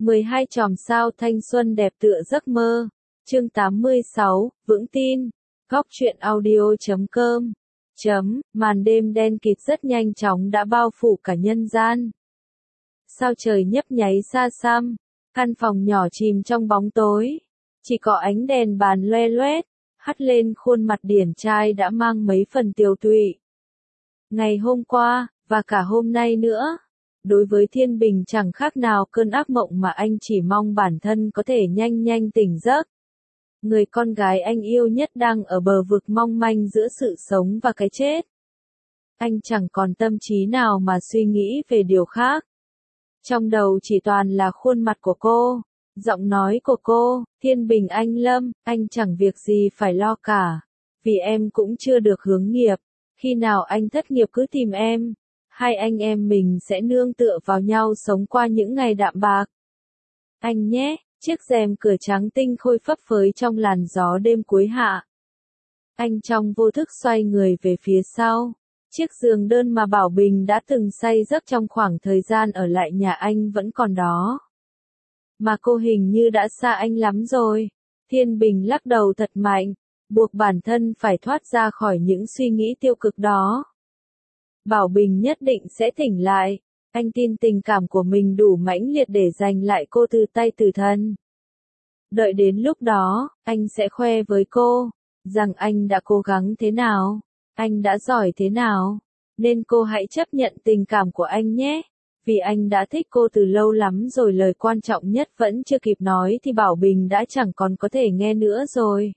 12 chòm sao thanh xuân đẹp tựa giấc mơ. Chương 86, vững tin. Góc truyện audio.com. Màn đêm đen kịt rất nhanh chóng đã bao phủ cả nhân gian. Sao trời nhấp nháy xa xăm, căn phòng nhỏ chìm trong bóng tối. Chỉ có ánh đèn bàn loe loét, hắt lên khuôn mặt điển trai đã mang mấy phần tiều tụy. Ngày hôm qua, và cả hôm nay nữa, đối với Thiên Bình chẳng khác nào cơn ác mộng mà anh chỉ mong bản thân có thể nhanh nhanh tỉnh giấc. Người con gái anh yêu nhất đang ở bờ vực mong manh giữa sự sống và cái chết. Anh chẳng còn tâm trí nào mà suy nghĩ về điều khác. Trong đầu chỉ toàn là khuôn mặt của cô, giọng nói của cô, Thiên Bình anh Lâm, anh chẳng việc gì phải lo cả, vì em cũng chưa được hướng nghiệp, khi nào anh thất nghiệp cứ tìm em, hai anh em mình sẽ nương tựa vào nhau sống qua những ngày đạm bạc. Anh nhé, chiếc rèm cửa trắng tinh khôi phấp phới trong làn gió đêm cuối hạ. Anh trong vô thức xoay người về phía sau. Chiếc giường đơn mà Bảo Bình đã từng say giấc trong khoảng thời gian ở lại nhà anh vẫn còn đó. Mà cô hình như đã xa anh lắm rồi. Thiên Bình lắc đầu thật mạnh, buộc bản thân phải thoát ra khỏi những suy nghĩ tiêu cực đó. Bảo Bình nhất định sẽ tỉnh lại. Anh tin tình cảm của mình đủ mãnh liệt để giành lại cô từ tay tử thần. Đợi đến lúc đó, anh sẽ khoe với cô, rằng anh đã cố gắng thế nào, anh đã giỏi thế nào, nên cô hãy chấp nhận tình cảm của anh nhé, vì anh đã thích cô từ lâu lắm rồi. Lời quan trọng nhất vẫn chưa kịp nói thì Bảo Bình đã chẳng còn có thể nghe nữa rồi.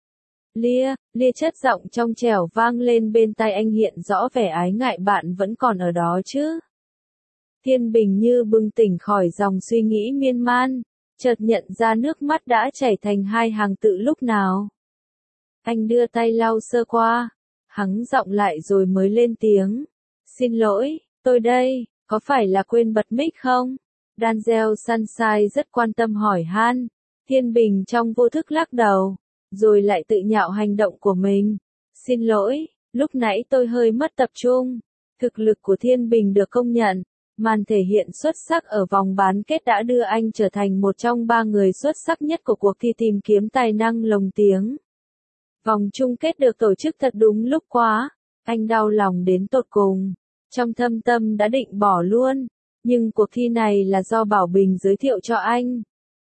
Lia chất giọng trong trẻo vang lên bên tai anh, hiện rõ vẻ ái ngại, bạn vẫn còn ở đó chứ? Thiên Bình như bừng tỉnh khỏi dòng suy nghĩ miên man, chợt nhận ra nước mắt đã chảy thành hai hàng tự lúc nào. Anh đưa tay lau sơ qua, hắng giọng lại rồi mới lên tiếng. Xin lỗi, tôi đây, có phải là quên bật mic không? Denzel Sunshine rất quan tâm hỏi han. Thiên Bình trong vô thức lắc đầu, rồi lại tự nhạo hành động của mình. Xin lỗi, lúc nãy tôi hơi mất tập trung. Thực lực của Thiên Bình được công nhận. Màn thể hiện xuất sắc ở vòng bán kết đã đưa anh trở thành một trong 3 người xuất sắc nhất của cuộc thi tìm kiếm tài năng lồng tiếng. Vòng chung kết được tổ chức thật đúng lúc quá, anh đau lòng đến tột cùng. Trong thâm tâm đã định bỏ luôn, nhưng cuộc thi này là do Bảo Bình giới thiệu cho anh.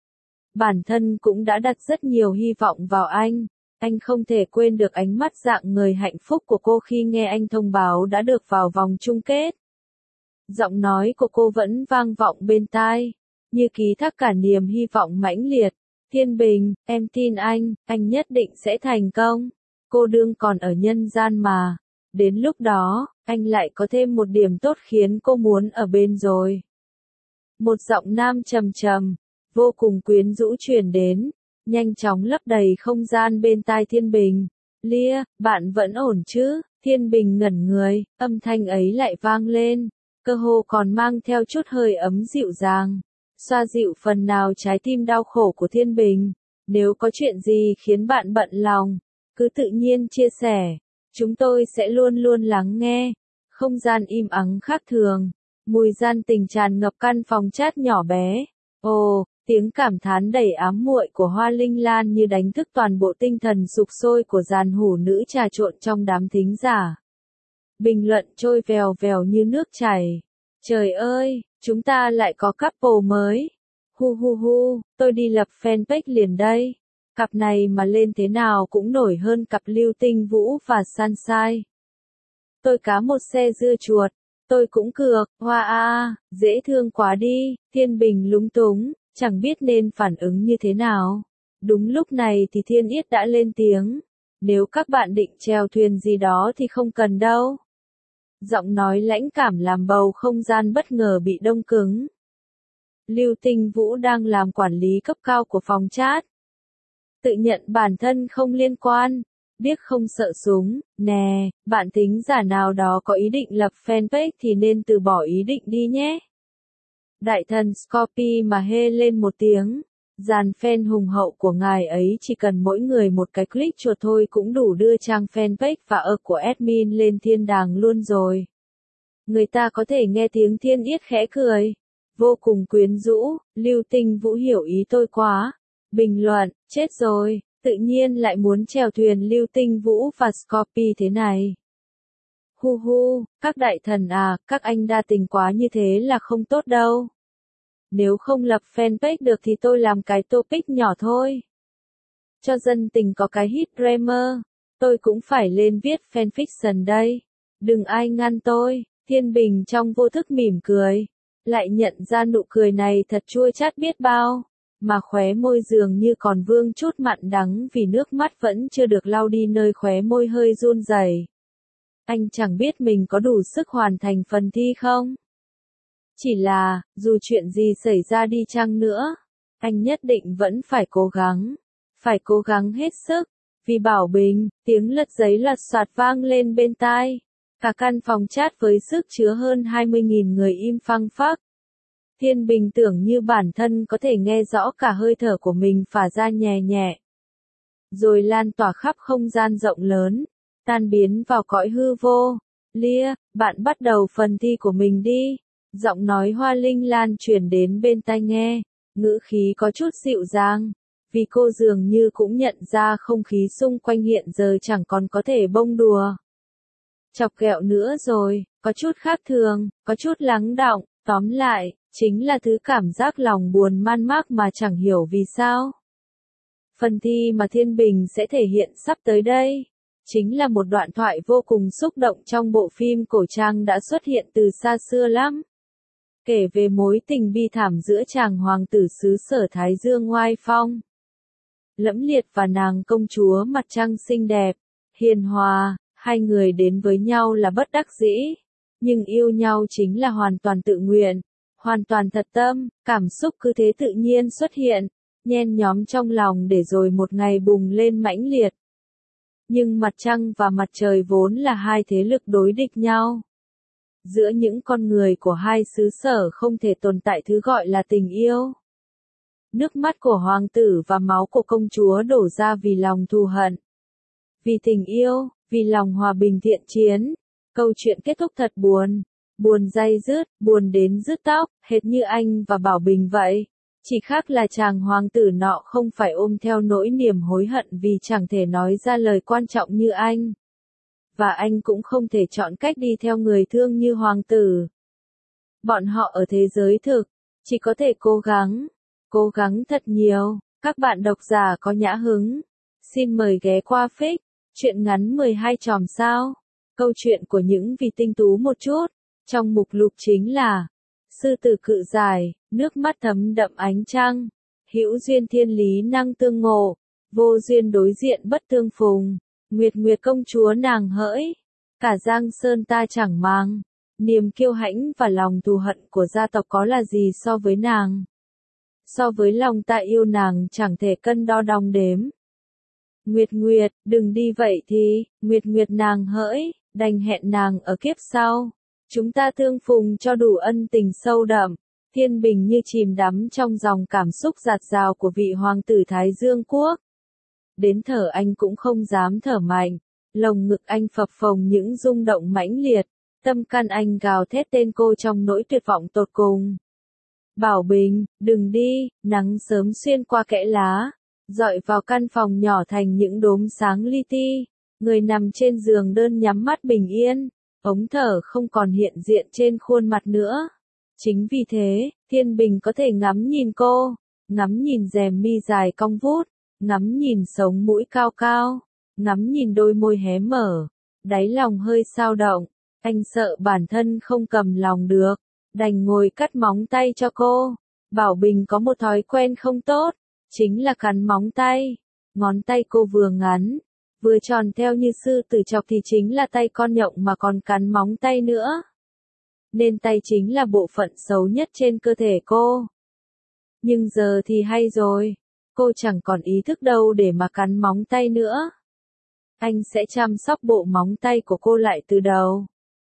Bản thân cũng đã đặt rất nhiều hy vọng vào anh không thể quên được ánh mắt rạng ngời hạnh phúc của cô khi nghe anh thông báo đã được vào vòng chung kết. Giọng nói của cô vẫn vang vọng bên tai, như ký thác cả niềm hy vọng mãnh liệt. Thiên Bình, em tin anh nhất định sẽ thành công. Cô đương còn ở nhân gian mà. Đến lúc đó, anh lại có thêm một điểm tốt khiến cô muốn ở bên rồi. Một giọng nam trầm trầm, vô cùng quyến rũ truyền đến, nhanh chóng lấp đầy không gian bên tai Thiên Bình. Lia, bạn vẫn ổn chứ? Thiên Bình ngẩn người, âm thanh ấy lại vang lên. Cơ hồ còn mang theo chút hơi ấm dịu dàng, xoa dịu phần nào trái tim đau khổ của Thiên Bình. Nếu có chuyện gì khiến bạn bận lòng, cứ tự nhiên chia sẻ, chúng tôi sẽ luôn luôn lắng nghe. Không gian im ắng khác thường, mùi gian tình tràn ngập căn phòng chat nhỏ bé. Ồ, tiếng cảm thán đầy ám muội của Hoa Linh Lan như đánh thức toàn bộ tinh thần sục sôi của dàn hủ nữ trà trộn trong đám thính giả. Bình luận trôi vèo vèo như nước chảy. Trời ơi, chúng ta lại có couple mới. Hu, tôi đi lập fanpage liền đây. Cặp này mà lên thế nào cũng nổi hơn cặp Lưu Tinh Vũ và Sunshine. Tôi cá một xe dưa chuột, tôi cũng cược, hoa dễ thương quá đi. Thiên Bình lúng túng, chẳng biết nên phản ứng như thế nào. Đúng lúc này thì Thiên Yết đã lên tiếng. Nếu các bạn định chèo thuyền gì đó thì không cần đâu. Giọng nói lãnh cảm làm bầu không gian bất ngờ bị đông cứng. Lưu Tinh Vũ đang làm quản lý cấp cao của phòng chat. Tự nhận bản thân không liên quan, biết không sợ súng. Nè, bạn thính giả nào đó có ý định lập fanpage thì nên từ bỏ ý định đi nhé. Đại thần Scorpy mà hê lên một tiếng. Dàn fan hùng hậu của ngài ấy chỉ cần mỗi người một cái click chuột thôi cũng đủ đưa trang fanpage và của admin lên thiên đàng luôn rồi. Người ta có thể nghe tiếng Thiên Yết khẽ cười. vô cùng quyến rũ, Lưu Tinh Vũ hiểu ý tôi quá. Bình luận, chết rồi, tự nhiên lại muốn chèo thuyền Lưu Tinh Vũ và Scorpy thế này. Hu hu, các đại thần à, các anh đa tình quá như thế là không tốt đâu. Nếu không lập fanpage được thì tôi làm cái topic nhỏ thôi. Cho dân tình có cái hit dreamer, tôi cũng phải lên viết fanfiction đây. Đừng ai ngăn tôi, Thiên Bình trong vô thức mỉm cười. Lại nhận ra nụ cười này thật chua chát biết bao, mà khóe môi dường như còn vương chút mặn đắng vì nước mắt vẫn chưa được lau đi nơi khóe môi hơi run rẩy. Anh chẳng biết mình có đủ sức hoàn thành phần thi không? Chỉ là, dù chuyện gì xảy ra đi chăng nữa, anh nhất định vẫn phải cố gắng hết sức, vì Bảo Bình, tiếng lật giấy lật soạt vang lên bên tai. Cả căn phòng chat với sức chứa hơn 20.000 người im phăng phắc. Thiên Bình tưởng như bản thân có thể nghe rõ cả hơi thở của mình phả ra nhẹ nhẹ, rồi lan tỏa khắp không gian rộng lớn, tan biến vào cõi hư vô. Lia, bạn bắt đầu phần thi của mình đi. Giọng nói Hoa Linh Lan truyền đến bên tai nghe, ngữ khí có chút dịu dàng, vì cô dường như cũng nhận ra không khí xung quanh hiện giờ chẳng còn có thể bông đùa chọc ghẹo nữa rồi, có chút khác thường, có chút lắng đọng, tóm lại, chính là thứ cảm giác lòng buồn man mác mà chẳng hiểu vì sao. Phần thi mà Thiên Bình sẽ thể hiện sắp tới đây, chính là một đoạn thoại vô cùng xúc động trong bộ phim cổ trang đã xuất hiện từ xa xưa lắm. Kể về mối tình bi thảm giữa chàng hoàng tử xứ sở Thái Dương oai phong lẫm liệt và nàng công chúa mặt trăng xinh đẹp, hiền hòa. Hai người đến với nhau là bất đắc dĩ, nhưng yêu nhau chính là hoàn toàn tự nguyện, hoàn toàn thật tâm, cảm xúc cứ thế tự nhiên xuất hiện, nhen nhóm trong lòng để rồi một ngày bùng lên mãnh liệt. Nhưng mặt trăng và mặt trời vốn là hai thế lực đối địch nhau. Giữa những con người của hai xứ sở không thể tồn tại thứ gọi là tình yêu. Nước mắt của hoàng tử và máu của công chúa đổ ra vì lòng thù hận. Vì tình yêu, vì lòng hòa bình thiện chiến. Câu chuyện kết thúc thật buồn. Buồn day dứt, buồn đến rứt tóc, hệt như anh và Bảo Bình vậy. Chỉ khác là chàng hoàng tử nọ không phải ôm theo nỗi niềm hối hận vì chẳng thể nói ra lời quan trọng như anh. Và anh cũng không thể chọn cách đi theo người thương như hoàng tử. Bọn họ ở thế giới thực, chỉ có thể cố gắng thật nhiều. Các bạn độc giả có nhã hứng, xin mời ghé qua Fix, truyện ngắn 12 chòm sao. Câu chuyện của những vị tinh tú một chút, trong mục lục chính là Sư tử cự giải, nước mắt thấm đậm ánh trăng, hữu duyên thiên lý năng tương ngộ, vô duyên đối diện bất tương phùng, Nguyệt Nguyệt công chúa nàng hỡi, cả Giang Sơn ta chẳng mang, niềm kiêu hãnh và lòng thù hận của gia tộc có là gì so với nàng. So với lòng ta yêu nàng chẳng thể cân đo đong đếm. Nguyệt Nguyệt, đừng đi vậy thì, Nguyệt Nguyệt nàng hỡi, đành hẹn nàng ở kiếp sau. Chúng ta tương phùng cho đủ ân tình sâu đậm. Thiên Bình như chìm đắm trong dòng cảm xúc dạt dào của vị hoàng tử Thái Dương Quốc. Đến thở anh cũng không dám thở mạnh. Lồng ngực anh phập phồng những rung động mãnh liệt. Tâm can anh gào thét tên cô trong nỗi tuyệt vọng tột cùng. Bảo Bình, đừng đi, nắng sớm xuyên qua kẽ lá, dọi vào căn phòng nhỏ thành những đốm sáng li ti. Người nằm trên giường đơn nhắm mắt bình yên, ống thở không còn hiện diện trên khuôn mặt nữa. Chính vì thế, Thiên Bình có thể ngắm nhìn cô, ngắm nhìn rèm mi dài cong vút, ngắm nhìn sống mũi cao cao, ngắm nhìn đôi môi hé mở, đáy lòng hơi xao động. Anh sợ bản thân không cầm lòng được, đành ngồi cắt móng tay cho cô. Bảo Bình có một thói quen không tốt, chính là cắn móng tay. Ngón tay cô vừa ngắn, vừa tròn theo như sư tử chọc thì chính là tay con nhộng mà còn cắn móng tay nữa. Nên tay chính là bộ phận xấu nhất trên cơ thể cô. Nhưng giờ thì hay rồi, cô chẳng còn ý thức đâu để mà cắn móng tay nữa. Anh sẽ chăm sóc bộ móng tay của cô lại từ đầu.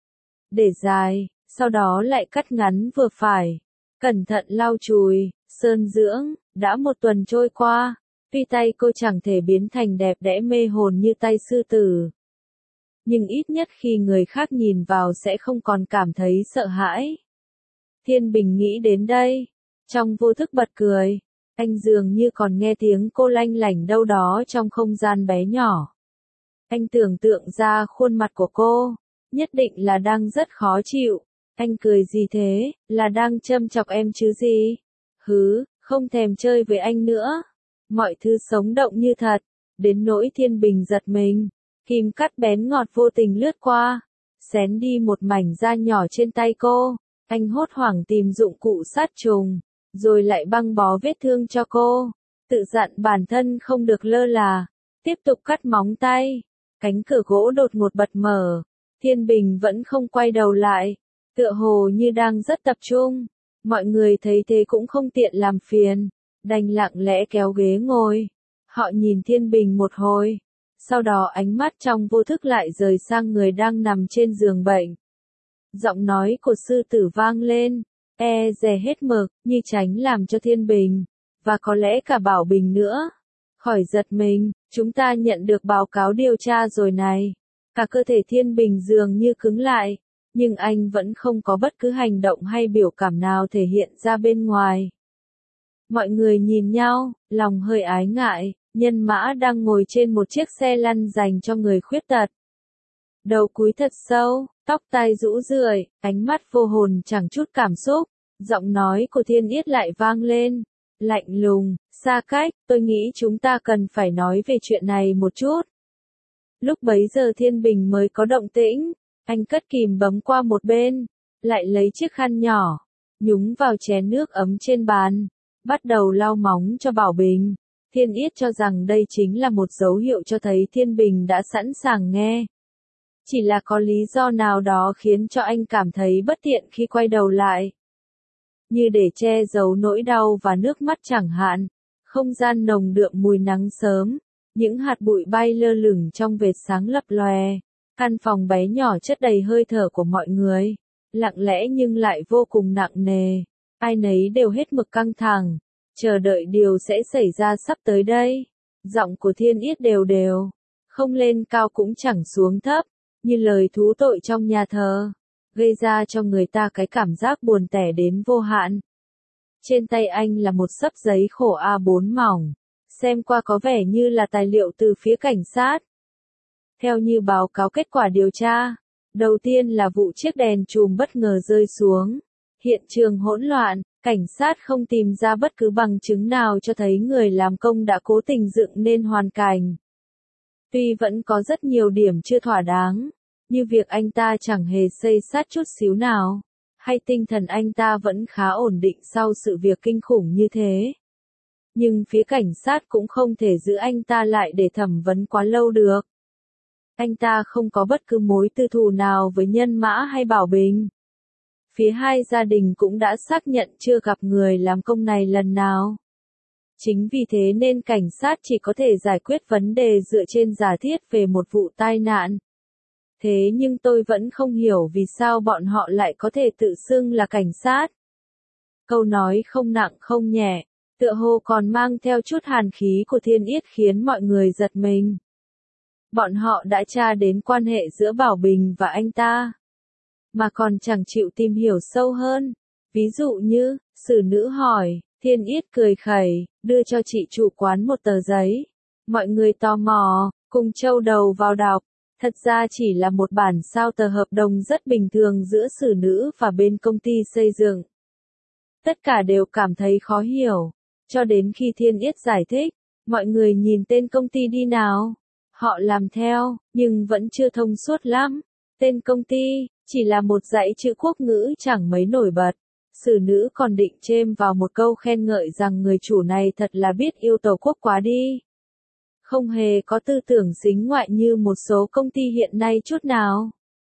Để dài, sau đó lại cắt ngắn vừa phải. Cẩn thận lau chùi, sơn dưỡng, đã một tuần trôi qua. Tuy tay cô chẳng thể biến thành đẹp đẽ mê hồn như tay sư tử. Nhưng ít nhất khi người khác nhìn vào sẽ không còn cảm thấy sợ hãi. Thiên Bình nghĩ đến đây, trong vô thức bật cười, anh dường như còn nghe tiếng cô lanh lảnh đâu đó trong không gian bé nhỏ. Anh tưởng tượng ra khuôn mặt của cô, nhất định là đang rất khó chịu. Anh cười gì thế, là đang châm chọc em chứ gì? Hứ, không thèm chơi với anh nữa. Mọi thứ sống động như thật, đến nỗi Thiên Bình giật mình. Kim cắt bén ngọt vô tình lướt qua, xén đi một mảnh da nhỏ trên tay cô. Anh hốt hoảng tìm dụng cụ sát trùng, rồi lại băng bó vết thương cho cô. Tự dặn bản thân không được lơ là, tiếp tục cắt móng tay. Cánh cửa gỗ đột ngột bật mở, Thiên Bình vẫn không quay đầu lại, tựa hồ như đang rất tập trung. Mọi người thấy thế cũng không tiện làm phiền, đành lặng lẽ kéo ghế ngồi. Họ nhìn Thiên Bình một hồi, sau đó ánh mắt trong vô thức lại rời sang người đang nằm trên giường bệnh. Giọng nói của sư tử vang lên, dè hết mực, như tránh làm cho Thiên Bình, và có lẽ cả Bảo Bình nữa, khỏi giật mình. Chúng ta nhận được báo cáo điều tra rồi này. Cả cơ thể Thiên Bình dường như cứng lại, nhưng anh vẫn không có bất cứ hành động hay biểu cảm nào thể hiện ra bên ngoài. Mọi người nhìn nhau, lòng hơi ái ngại, nhân mã đang ngồi trên một chiếc xe lăn dành cho người khuyết tật. Đầu cúi thật sâu, tóc tai rũ rượi, ánh mắt vô hồn chẳng chút cảm xúc, giọng nói của Thiên Yết lại vang lên. Lạnh lùng, xa cách, tôi nghĩ chúng ta cần phải nói về chuyện này một chút. Lúc bấy giờ Thiên Bình mới có động tĩnh, anh cất kìm bấm qua một bên, lại lấy chiếc khăn nhỏ, nhúng vào chén nước ấm trên bàn, bắt đầu lau móng cho Bảo Bình. Thiên Yết cho rằng đây chính là một dấu hiệu cho thấy Thiên Bình đã sẵn sàng nghe. Chỉ là có lý do nào đó khiến cho anh cảm thấy bất tiện khi quay đầu lại. Như để che giấu nỗi đau và nước mắt chẳng hạn. Không gian nồng đượm mùi nắng sớm, những hạt bụi bay lơ lửng trong vệt sáng lập lòe. Căn phòng bé nhỏ chất đầy hơi thở của mọi người, lặng lẽ nhưng lại vô cùng nặng nề. Ai nấy đều hết mực căng thẳng, chờ đợi điều sẽ xảy ra sắp tới đây. Giọng của Thiên Yết đều đều, không lên cao cũng chẳng xuống thấp, như lời thú tội trong nhà thờ, gây ra cho người ta cái cảm giác buồn tẻ đến vô hạn. Trên tay anh là một xấp giấy khổ A4 mỏng, xem qua có vẻ như là tài liệu từ phía cảnh sát. Theo như báo cáo kết quả điều tra, đầu tiên là vụ chiếc đèn chùm bất ngờ rơi xuống. Hiện trường hỗn loạn, cảnh sát không tìm ra bất cứ bằng chứng nào cho thấy người làm công đã cố tình dựng nên hoàn cảnh. Tuy vẫn có rất nhiều điểm chưa thỏa đáng, như việc anh ta chẳng hề xây sát chút xíu nào, hay tinh thần anh ta vẫn khá ổn định sau sự việc kinh khủng như thế. Nhưng phía cảnh sát cũng không thể giữ anh ta lại để thẩm vấn quá lâu được. Anh ta không có bất cứ mối tư thù nào với Nhân Mã hay Bảo Bình. Phía hai gia đình cũng đã xác nhận chưa gặp người làm công này lần nào. Chính vì thế nên cảnh sát chỉ có thể giải quyết vấn đề dựa trên giả thiết về một vụ tai nạn. Thế nhưng tôi vẫn không hiểu vì sao bọn họ lại có thể tự xưng là cảnh sát. Câu nói không nặng không nhẹ, tựa hồ còn mang theo chút hàn khí của Thiên Yết khiến mọi người giật mình. Bọn họ đã tra đến quan hệ giữa Bảo Bình và anh ta, mà còn chẳng chịu tìm hiểu sâu hơn. Ví dụ như, xử nữ hỏi, Thiên Yết cười khẩy, đưa cho chị chủ quán một tờ giấy. Mọi người tò mò, cùng châu đầu vào đọc. Thật ra chỉ là một bản sao tờ hợp đồng rất bình thường giữa xử nữ và bên công ty xây dựng. Tất cả đều cảm thấy khó hiểu, cho đến khi Thiên Yết giải thích, mọi người nhìn tên công ty đi nào. Họ làm theo, nhưng vẫn chưa thông suốt lắm. Tên công ty, chỉ là một dãy chữ quốc ngữ chẳng mấy nổi bật. Xử nữ còn định chêm vào một câu khen ngợi rằng người chủ này thật là biết yêu Tổ quốc quá đi. Không hề có tư tưởng sính ngoại như một số công ty hiện nay chút nào.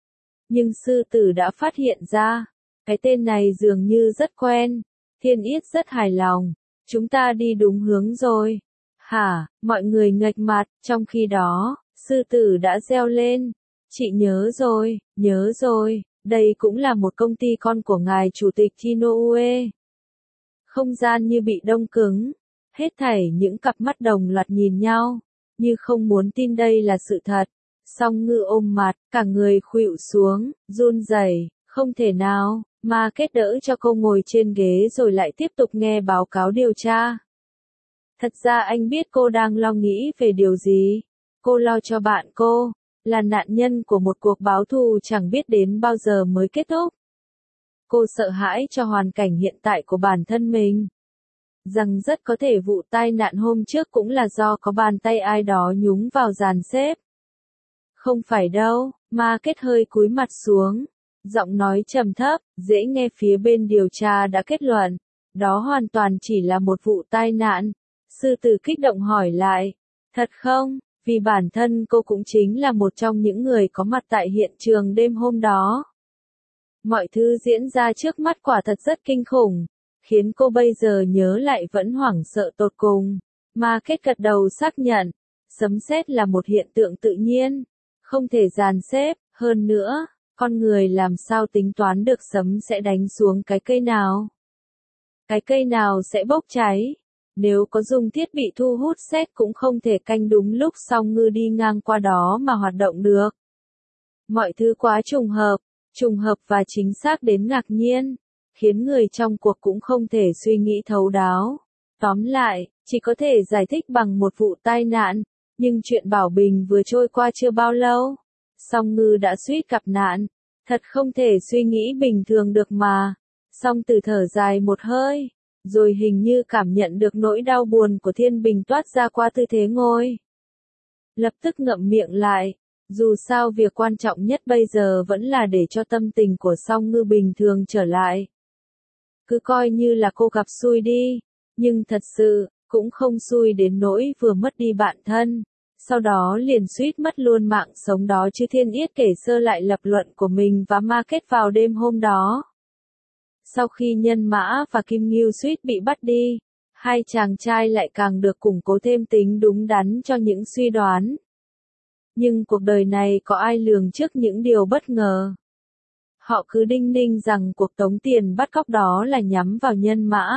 Nhưng sư tử đã phát hiện ra, cái tên này dường như rất quen. Thiên Yết rất hài lòng, chúng ta đi đúng hướng rồi. Hả, mọi người nghệch mặt, trong khi đó, sư tử đã reo lên. Chị nhớ rồi, đây cũng là một công ty con của ngài chủ tịch Inoue. Không gian như bị đông cứng, hết thảy những cặp mắt đồng loạt nhìn nhau, như không muốn tin đây là sự thật. Song Ngư ôm mặt, cả người khuỵu xuống, run rẩy, không thể nào, Market đỡ cho cô ngồi trên ghế rồi lại tiếp tục nghe báo cáo điều tra. Thật ra anh biết cô đang lo nghĩ về điều gì. Cô lo cho bạn cô, là nạn nhân của một cuộc báo thù chẳng biết đến bao giờ mới kết thúc. Cô sợ hãi cho hoàn cảnh hiện tại của bản thân mình. Rằng rất có thể vụ tai nạn hôm trước cũng là do có bàn tay ai đó nhúng vào dàn xếp. Không phải đâu, Market hơi cúi mặt xuống. Giọng nói trầm thấp, dễ nghe phía bên điều tra đã kết luận. Đó hoàn toàn chỉ là một vụ tai nạn. Sư tử kích động hỏi lại. Thật không? Vì bản thân cô cũng chính là một trong những người có mặt tại hiện trường đêm hôm đó. Mọi thứ diễn ra trước mắt quả thật rất kinh khủng, khiến cô bây giờ nhớ lại vẫn hoảng sợ tột cùng. Market gật đầu xác nhận, sấm sét là một hiện tượng tự nhiên, không thể dàn xếp, hơn nữa, con người làm sao tính toán được sấm sẽ đánh xuống cái cây nào? Cái cây nào sẽ bốc cháy? Nếu có dùng thiết bị thu hút sét cũng không thể canh đúng lúc song ngư đi ngang qua đó mà hoạt động được. Mọi thứ quá trùng hợp và chính xác đến ngạc nhiên, khiến người trong cuộc cũng không thể suy nghĩ thấu đáo. Tóm lại, chỉ có thể giải thích bằng một vụ tai nạn, nhưng chuyện Bảo Bình vừa trôi qua chưa bao lâu, song ngư đã suýt gặp nạn, thật không thể suy nghĩ bình thường được mà. Song Từ thở dài một hơi, rồi hình như cảm nhận được nỗi đau buồn của Thiên Bình toát ra qua tư thế ngồi. Lập tức ngậm miệng lại, dù sao việc quan trọng nhất bây giờ vẫn là để cho tâm tình của song ngư bình thường trở lại. Cứ coi như là cô gặp xui đi, nhưng thật sự, cũng không xui đến nỗi vừa mất đi bạn thân, sau đó liền suýt mất luôn mạng sống đó chứ. Thiên Yết kể sơ lại lập luận của mình và Market vào đêm hôm đó. Sau khi Nhân Mã và Kim Ngưu suýt bị bắt đi, hai chàng trai lại càng được củng cố thêm tính đúng đắn cho những suy đoán. Nhưng cuộc đời này có ai lường trước những điều bất ngờ. Họ cứ đinh ninh rằng cuộc tống tiền bắt cóc đó là nhắm vào Nhân Mã,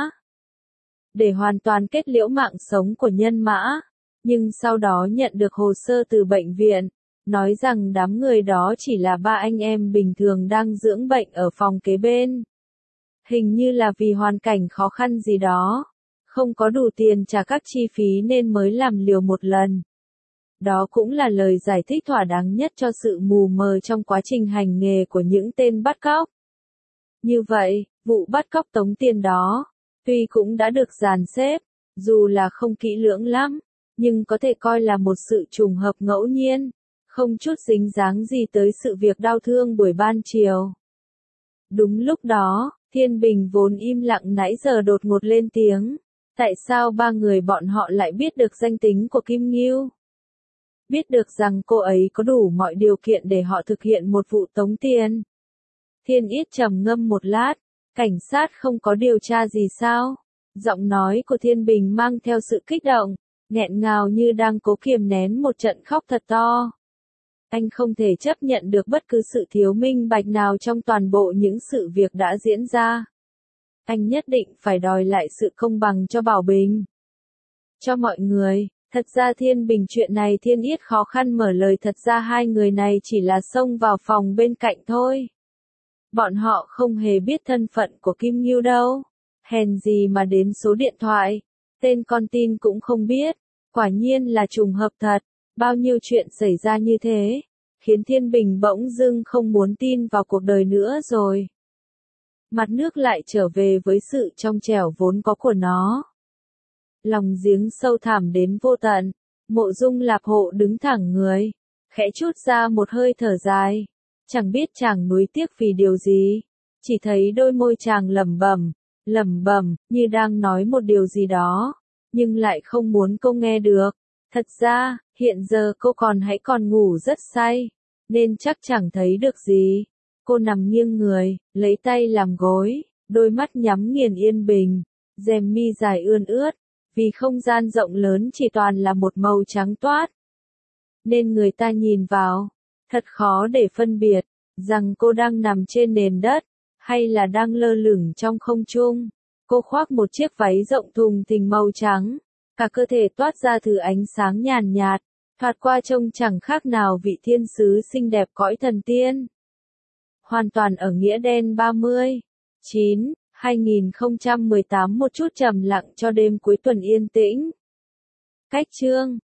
để hoàn toàn kết liễu mạng sống của Nhân Mã. Nhưng sau đó nhận được hồ sơ từ bệnh viện, nói rằng đám người đó chỉ là ba anh em bình thường đang dưỡng bệnh ở phòng kế bên. Hình như là vì hoàn cảnh khó khăn gì đó, không có đủ tiền trả các chi phí nên mới làm liều một lần. Đó cũng là lời giải thích thỏa đáng nhất cho sự mù mờ trong quá trình hành nghề của những tên bắt cóc. Như vậy, vụ bắt cóc tống tiền đó, tuy cũng đã được dàn xếp, dù là không kỹ lưỡng lắm, nhưng có thể coi là một sự trùng hợp ngẫu nhiên, không chút dính dáng gì tới sự việc đau thương buổi ban chiều. Đúng lúc đó, Thiên Bình vốn im lặng nãy giờ đột ngột lên tiếng. Tại sao ba người bọn họ lại biết được danh tính của Kim Ngưu? Biết được rằng cô ấy có đủ mọi điều kiện để họ thực hiện một vụ tống tiền. Thiên Yết trầm ngâm một lát, cảnh sát không có điều tra gì sao? Giọng nói của Thiên Bình mang theo sự kích động, nghẹn ngào như đang cố kiềm nén một trận khóc thật to. Anh không thể chấp nhận được bất cứ sự thiếu minh bạch nào trong toàn bộ những sự việc đã diễn ra. Anh nhất định phải đòi lại sự công bằng cho Bảo Bình, cho mọi người. Thật ra Thiên Bình chuyện này Thiên Yết khó khăn mở lời, thật ra hai người này chỉ là xông vào phòng bên cạnh thôi. Bọn họ không hề biết thân phận của Kim Ngưu đâu. Hèn gì mà đến số điện thoại, tên con tin cũng không biết. Quả nhiên là trùng hợp thật. Bao nhiêu chuyện xảy ra như thế, khiến Thiên Bình bỗng dưng không muốn tin vào cuộc đời nữa rồi. Mặt nước lại trở về với sự trong trẻo vốn có của nó. Lòng giếng sâu thẳm đến vô tận, Mộ Dung Lạp Hộ đứng thẳng người, khẽ trút ra một hơi thở dài. Chẳng biết chàng nuối tiếc vì điều gì, chỉ thấy đôi môi chàng lẩm bẩm, như đang nói một điều gì đó, nhưng lại không muốn cô nghe được. Thật ra, hiện giờ cô còn ngủ rất say, nên chắc chẳng thấy được gì. Cô nằm nghiêng người, lấy tay làm gối, đôi mắt nhắm nghiền yên bình, rèm mi dài ươn ướt, vì không gian rộng lớn chỉ toàn là một màu trắng toát. Nên người ta nhìn vào, thật khó để phân biệt, rằng cô đang nằm trên nền đất, hay là đang lơ lửng trong không trung. Cô khoác một chiếc váy rộng thùng thình màu trắng, cả cơ thể toát ra thứ ánh sáng nhàn nhạt, thoạt qua trông chẳng khác nào vị thiên sứ xinh đẹp cõi thần tiên. Hoàn toàn ở nghĩa đen 30, 9. 2018 một chút trầm lặng cho đêm cuối tuần yên tĩnh. Cách chương